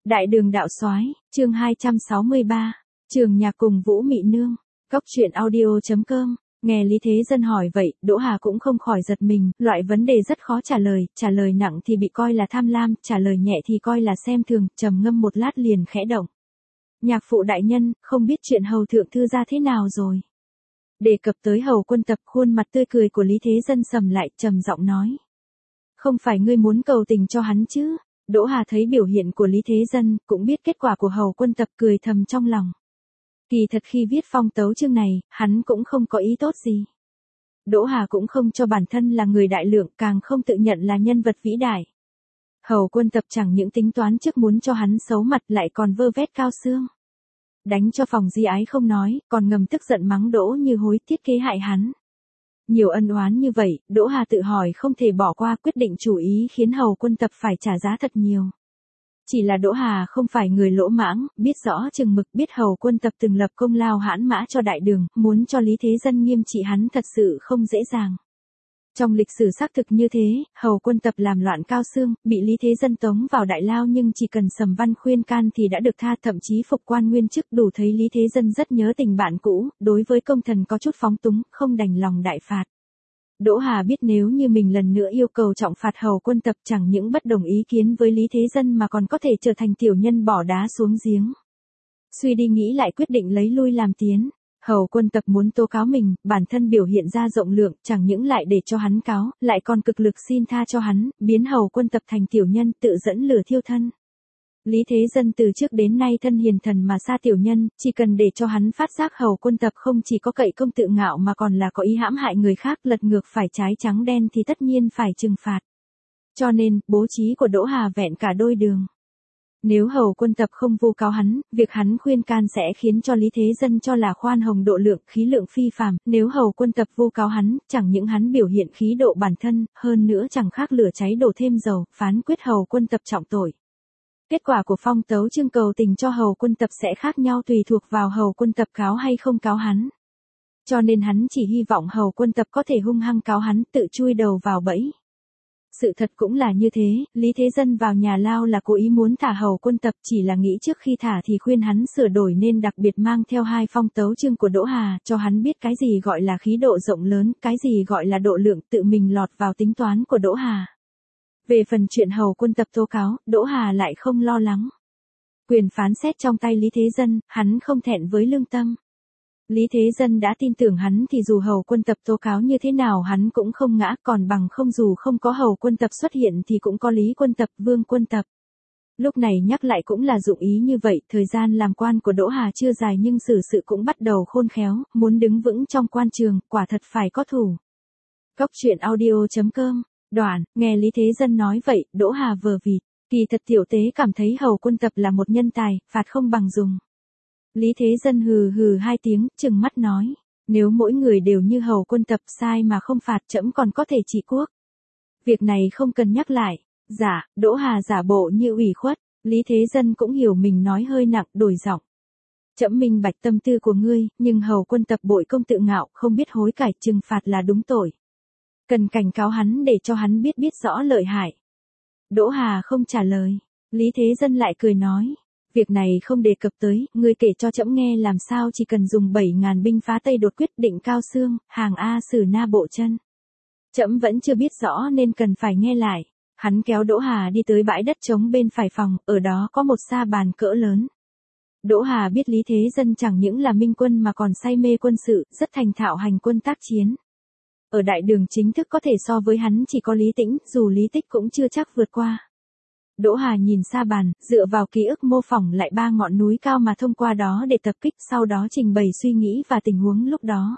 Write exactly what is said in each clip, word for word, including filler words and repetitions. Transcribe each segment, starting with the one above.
Đại đường đạo soái, chương hai trăm sáu mươi ba, Trường nhạc cùng Vũ Mị Nương, Cốc truyện audio chấm com. Nghe Lý Thế Dân hỏi vậy, Đỗ Hà cũng không khỏi giật mình, loại vấn đề rất khó trả lời, trả lời nặng thì bị coi là tham lam, trả lời nhẹ thì coi là xem thường, trầm ngâm một lát liền khẽ động. Nhạc phụ đại nhân, không biết chuyện hầu thượng thư ra thế nào rồi. Đề cập tới hầu quân tập, khuôn mặt tươi cười của Lý Thế Dân sầm lại, trầm giọng nói. Không phải ngươi muốn cầu tình cho hắn chứ? Đỗ Hà thấy biểu hiện của Lý Thế Dân, cũng biết kết quả của hầu quân tập, cười thầm trong lòng. Kỳ thật khi viết phong tấu chương này, hắn cũng không có ý tốt gì. Đỗ Hà cũng không cho bản thân là người đại lượng, càng không tự nhận là nhân vật vĩ đại. Hầu quân tập chẳng những tính toán trước muốn cho hắn xấu mặt, lại còn vơ vét cao xương. Đánh cho phòng di ái không nói, còn ngầm tức giận mắng Đỗ Như Hối thiết kế hại hắn. Nhiều ân oán như vậy, Đỗ Hà tự hỏi không thể bỏ qua, quyết định chủ ý khiến hầu quân tập phải trả giá thật nhiều. Chỉ là Đỗ Hà không phải người lỗ mãng, biết rõ chừng mực, biết hầu quân tập từng lập công lao hãn mã cho đại đường, muốn cho Lý Thế Dân nghiêm trị hắn thật sự không dễ dàng. Trong lịch sử xác thực như thế, hầu quân tập làm loạn cao xương, bị Lý Thế Dân tống vào đại lao, nhưng chỉ cần Sầm Văn khuyên can thì đã được tha, thậm chí phục quan nguyên chức, đủ thấy Lý Thế Dân rất nhớ tình bạn cũ, đối với công thần có chút phóng túng, không đành lòng đại phạt. Đỗ Hà biết nếu như mình lần nữa yêu cầu trọng phạt hầu quân tập, chẳng những bất đồng ý kiến với Lý Thế Dân mà còn có thể trở thành tiểu nhân bỏ đá xuống giếng. Suy đi nghĩ lại quyết định lấy lui làm tiến. Hầu quân tập muốn tố cáo mình, bản thân biểu hiện ra rộng lượng, chẳng những lại để cho hắn cáo, lại còn cực lực xin tha cho hắn, biến hầu quân tập thành tiểu nhân, tự dẫn lửa thiêu thân. Lý Thế Dân từ trước đến nay thân hiền thần mà xa tiểu nhân, chỉ cần để cho hắn phát giác hầu quân tập không chỉ có cậy công tự ngạo mà còn là có ý hãm hại người khác, lật ngược phải trái trắng đen thì tất nhiên phải trừng phạt. Cho nên, bố trí của Đỗ Hà vẹn cả đôi đường. Nếu hầu quân tập không vu cáo hắn, việc hắn khuyên can sẽ khiến cho Lý Thế Dân cho là khoan hồng độ lượng, khí lượng phi phàm. Nếu hầu quân tập vu cáo hắn, chẳng những hắn biểu hiện khí độ bản thân, hơn nữa chẳng khác lửa cháy đổ thêm dầu, phán quyết hầu quân tập trọng tội. Kết quả của phong tấu chương cầu tình cho hầu quân tập sẽ khác nhau tùy thuộc vào hầu quân tập cáo hay không cáo hắn. Cho nên hắn chỉ hy vọng hầu quân tập có thể hung hăng cáo hắn, tự chui đầu vào bẫy. Sự thật cũng là như thế, Lý Thế Dân vào nhà lao là cố ý muốn thả hầu quân tập, chỉ là nghĩ trước khi thả thì khuyên hắn sửa đổi nên đặc biệt mang theo hai phong tấu chương của Đỗ Hà, cho hắn biết cái gì gọi là khí độ rộng lớn, cái gì gọi là độ lượng, tự mình lọt vào tính toán của Đỗ Hà. Về phần chuyện hầu quân tập tố cáo, Đỗ Hà lại không lo lắng. Quyền phán xét trong tay Lý Thế Dân, hắn không thẹn với lương tâm. Lý Thế Dân đã tin tưởng hắn thì dù hầu quân tập tố cáo như thế nào hắn cũng không ngã, còn bằng không dù không có hầu quân tập xuất hiện thì cũng có Lý quân tập, Vương quân tập. Lúc này nhắc lại cũng là dụng ý như vậy, thời gian làm quan của Đỗ Hà chưa dài nhưng xử sự cũng bắt đầu khôn khéo, muốn đứng vững trong quan trường, quả thật phải có thủ. Cốc truyện audio chấm com. Đoạn, nghe Lý Thế Dân nói vậy, Đỗ Hà vờ vịt, kỳ thật tiểu tế cảm thấy hầu quân tập là một nhân tài, phạt không bằng dùng. Lý Thế Dân hừ hừ hai tiếng, trừng mắt nói, nếu mỗi người đều như hầu quân tập sai mà không phạt trẫm còn có thể trị quốc. Việc này không cần nhắc lại. Dạ, Đỗ Hà giả bộ như ủy khuất, Lý Thế Dân cũng hiểu mình nói hơi nặng, đổi giọng. Trẫm minh bạch tâm tư của ngươi, nhưng hầu quân tập bội công tự ngạo, không biết hối cải, trừng phạt là đúng tội. Cần cảnh cáo hắn để cho hắn biết biết rõ lợi hại. Đỗ Hà không trả lời. Lý Thế Dân lại cười nói. Việc này không đề cập tới, ngươi kể cho trẫm nghe làm sao chỉ cần dùng bảy ngàn binh phá Tây đột quyết định cao xương, hàng A Sử Na bộ chân. Trẫm vẫn chưa biết rõ nên cần phải nghe lại. Hắn kéo Đỗ Hà đi tới bãi đất trống bên phải phòng, ở đó có một sa bàn cỡ lớn. Đỗ Hà biết Lý Thế Dân chẳng những là minh quân mà còn say mê quân sự, rất thành thạo hành quân tác chiến. Ở đại đường chính thức có thể so với hắn chỉ có Lý Tĩnh, dù Lý Tích cũng chưa chắc vượt qua. Đỗ Hà nhìn sa bàn, dựa vào ký ức mô phỏng lại ba ngọn núi cao mà thông qua đó để tập kích, sau đó trình bày suy nghĩ và tình huống lúc đó.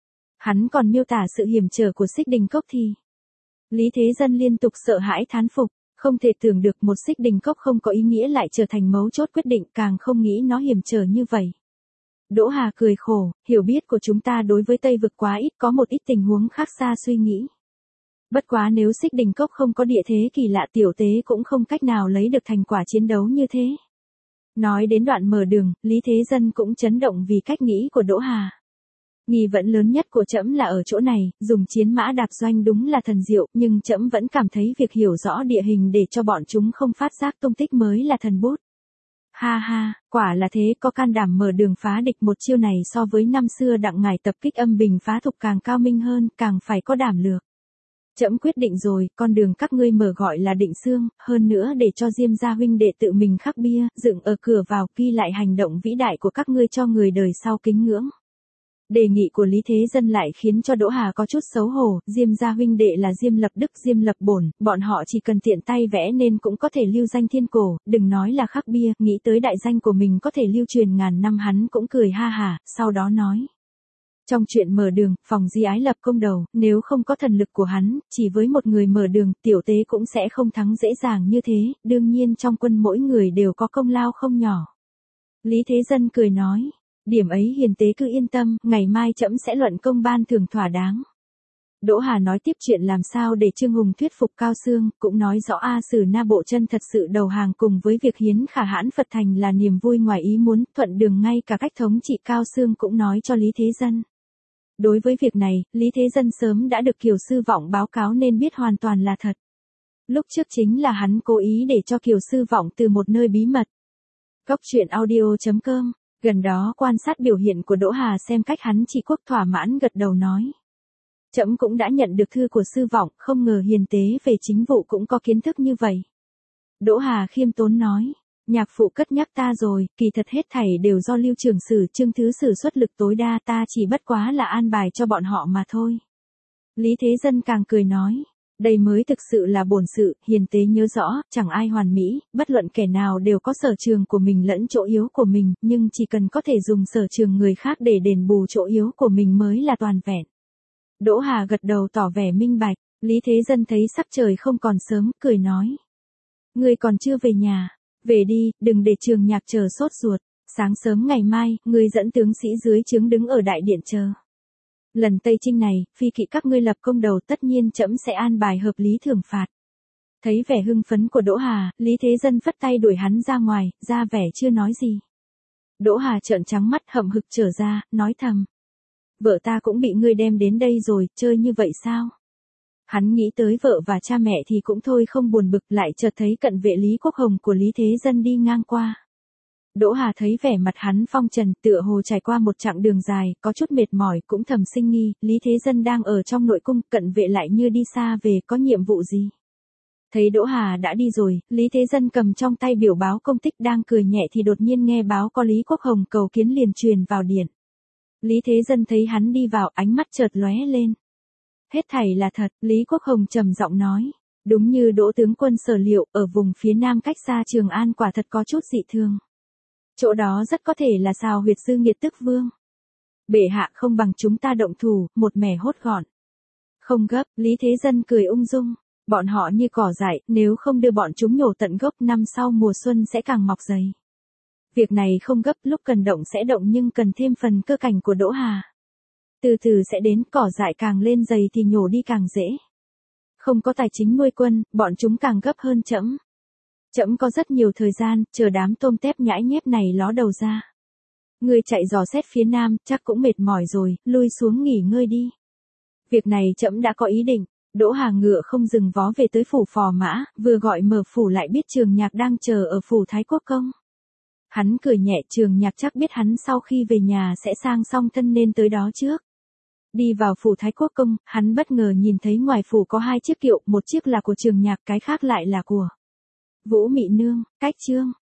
Hắn còn miêu tả sự hiểm trở của Xích Đình Cốc thì. Lý Thế Dân liên tục sợ hãi thán phục, không thể tưởng được một Xích Đình Cốc không có ý nghĩa lại trở thành mấu chốt quyết định, càng không nghĩ nó hiểm trở như vậy. Đỗ Hà cười khổ, hiểu biết của chúng ta đối với Tây vực quá ít, có một ít tình huống khác xa suy nghĩ. Bất quá nếu Xích Đình Cốc không có địa thế kỳ lạ tiểu tế cũng không cách nào lấy được thành quả chiến đấu như thế. Nói đến đoạn mở đường, Lý Thế Dân cũng chấn động vì cách nghĩ của Đỗ Hà. Nghi vấn lớn nhất của trẫm là ở chỗ này, dùng chiến mã đạp doanh đúng là thần diệu, nhưng trẫm vẫn cảm thấy việc hiểu rõ địa hình để cho bọn chúng không phát giác tung tích mới là thần bút. Ha ha, quả là thế, có can đảm mở đường phá địch một chiêu này so với năm xưa đặng ngài tập kích âm bình phá thục càng cao minh hơn, càng phải có đảm lược. Trẫm quyết định rồi, con đường các ngươi mở gọi là Định Xương, hơn nữa để cho Diêm gia huynh đệ tự mình khắc bia, dựng ở cửa vào, ghi lại hành động vĩ đại của các ngươi cho người đời sau kính ngưỡng. Đề nghị của Lý Thế Dân lại khiến cho Đỗ Hà có chút xấu hổ, Diêm gia huynh đệ là Diêm Lập Đức, Diêm Lập Bổn, bọn họ chỉ cần tiện tay vẽ nên cũng có thể lưu danh thiên cổ, đừng nói là khắc bia, nghĩ tới đại danh của mình có thể lưu truyền ngàn năm hắn cũng cười ha hả, sau đó nói. Trong chuyện mở đường, phòng Di Ái lập công đầu, nếu không có thần lực của hắn, chỉ với một người mở đường, tiểu tế cũng sẽ không thắng dễ dàng như thế, đương nhiên trong quân mỗi người đều có công lao không nhỏ. Lý Thế Dân cười nói. Điểm ấy hiền tế cứ yên tâm, ngày mai trẫm sẽ luận công ban thưởng thỏa đáng. Đỗ Hà nói tiếp chuyện làm sao để Trương Hùng thuyết phục Cao Xương, cũng nói rõ A Sử Na Bộ Chân thật sự đầu hàng cùng với việc hiến khả hãn Phật thành là niềm vui ngoài ý muốn, thuận đường ngay cả cách thống trị Cao Xương cũng nói cho Lý Thế Dân. Đối với việc này, Lý Thế Dân sớm đã được Kiều Sư Vọng báo cáo nên biết hoàn toàn là thật. Lúc trước chính là hắn cố ý để cho Kiều Sư Vọng từ một nơi bí mật. Góc truyện audio chấm com. Gần đó quan sát biểu hiện của Đỗ Hà xem cách hắn trị quốc thỏa mãn gật đầu nói. Trẫm cũng đã nhận được thư của Sư Vọng, không ngờ hiền tế về chính vụ cũng có kiến thức như vậy. Đỗ Hà khiêm tốn nói, nhạc phụ cất nhắc ta rồi, kỳ thật hết thảy đều do Lưu Trường Sử Trương Thứ Sử xuất lực tối đa, ta chỉ bất quá là an bài cho bọn họ mà thôi. Lý Thế Dân càng cười nói. Đây mới thực sự là bổn sự, hiền tế nhớ rõ, chẳng ai hoàn mỹ, bất luận kẻ nào đều có sở trường của mình lẫn chỗ yếu của mình, nhưng chỉ cần có thể dùng sở trường người khác để đền bù chỗ yếu của mình mới là toàn vẹn. Đỗ Hà gật đầu tỏ vẻ minh bạch, Lý Thế Dân thấy sắc trời không còn sớm, cười nói. Ngươi còn chưa về nhà, về đi, đừng để Trường Nhạc chờ sốt ruột, sáng sớm ngày mai, ngươi dẫn tướng sĩ dưới trướng đứng ở đại điện chờ. Lần Tây Trinh này, phi kỵ các ngươi lập công đầu tất nhiên trẫm sẽ an bài hợp lý thưởng phạt. Thấy vẻ hưng phấn của Đỗ Hà, Lý Thế Dân phất tay đuổi hắn ra ngoài, ra vẻ chưa nói gì. Đỗ Hà trợn trắng mắt hậm hực trở ra, nói thầm. Vợ ta cũng bị ngươi đem đến đây rồi, chơi như vậy sao? Hắn nghĩ tới vợ và cha mẹ thì cũng thôi không buồn bực, lại chợt thấy cận vệ Lý Quốc Hồng của Lý Thế Dân đi ngang qua. Đỗ Hà thấy vẻ mặt hắn phong trần, tựa hồ trải qua một chặng đường dài, có chút mệt mỏi, cũng thầm sinh nghi, Lý Thế Dân đang ở trong nội cung, cận vệ lại như đi xa về, có nhiệm vụ gì? Thấy Đỗ Hà đã đi rồi, Lý Thế Dân cầm trong tay biểu báo công tích đang cười nhẹ thì đột nhiên nghe báo có Lý Quốc Hồng cầu kiến liền truyền vào điện. Lý Thế Dân thấy hắn đi vào, ánh mắt chợt lóe lên. Hết thảy là thật, Lý Quốc Hồng trầm giọng nói. Đúng như Đỗ tướng quân sở liệu, ở vùng phía nam cách xa Trường An quả thật có chút dị thường. Chỗ đó rất có thể là Sào Huyệt Sư Nghiệt Tức Vương. Bệ hạ không bằng chúng ta động thủ, một mẻ hốt gọn. Không gấp, Lý Thế Dân cười ung dung. Bọn họ như cỏ dại, nếu không đưa bọn chúng nhổ tận gốc, năm sau mùa xuân sẽ càng mọc dày. Việc này không gấp, lúc cần động sẽ động nhưng cần thêm phần cơ cảnh của Đỗ Hà. Từ từ sẽ đến, cỏ dại càng lên dày thì nhổ đi càng dễ. Không có tài chính nuôi quân, bọn chúng càng gấp hơn trẫm. Trẫm có rất nhiều thời gian, chờ đám tôm tép nhãi nhép này ló đầu ra. Ngươi chạy dò xét phía nam, chắc cũng mệt mỏi rồi, lui xuống nghỉ ngơi đi. Việc này trẫm đã có ý định. Đỗ Hà ngựa không dừng vó về tới phủ Phò Mã, vừa gọi mở phủ lại biết Trường Nhạc đang chờ ở phủ Thái Quốc Công. Hắn cười nhẹ, Trường Nhạc chắc biết hắn sau khi về nhà sẽ sang song thân nên tới đó trước. Đi vào phủ Thái Quốc Công, hắn bất ngờ nhìn thấy ngoài phủ có hai chiếc kiệu, một chiếc là của Trường Nhạc, cái khác lại là của Vũ Mị Nương. Cách chương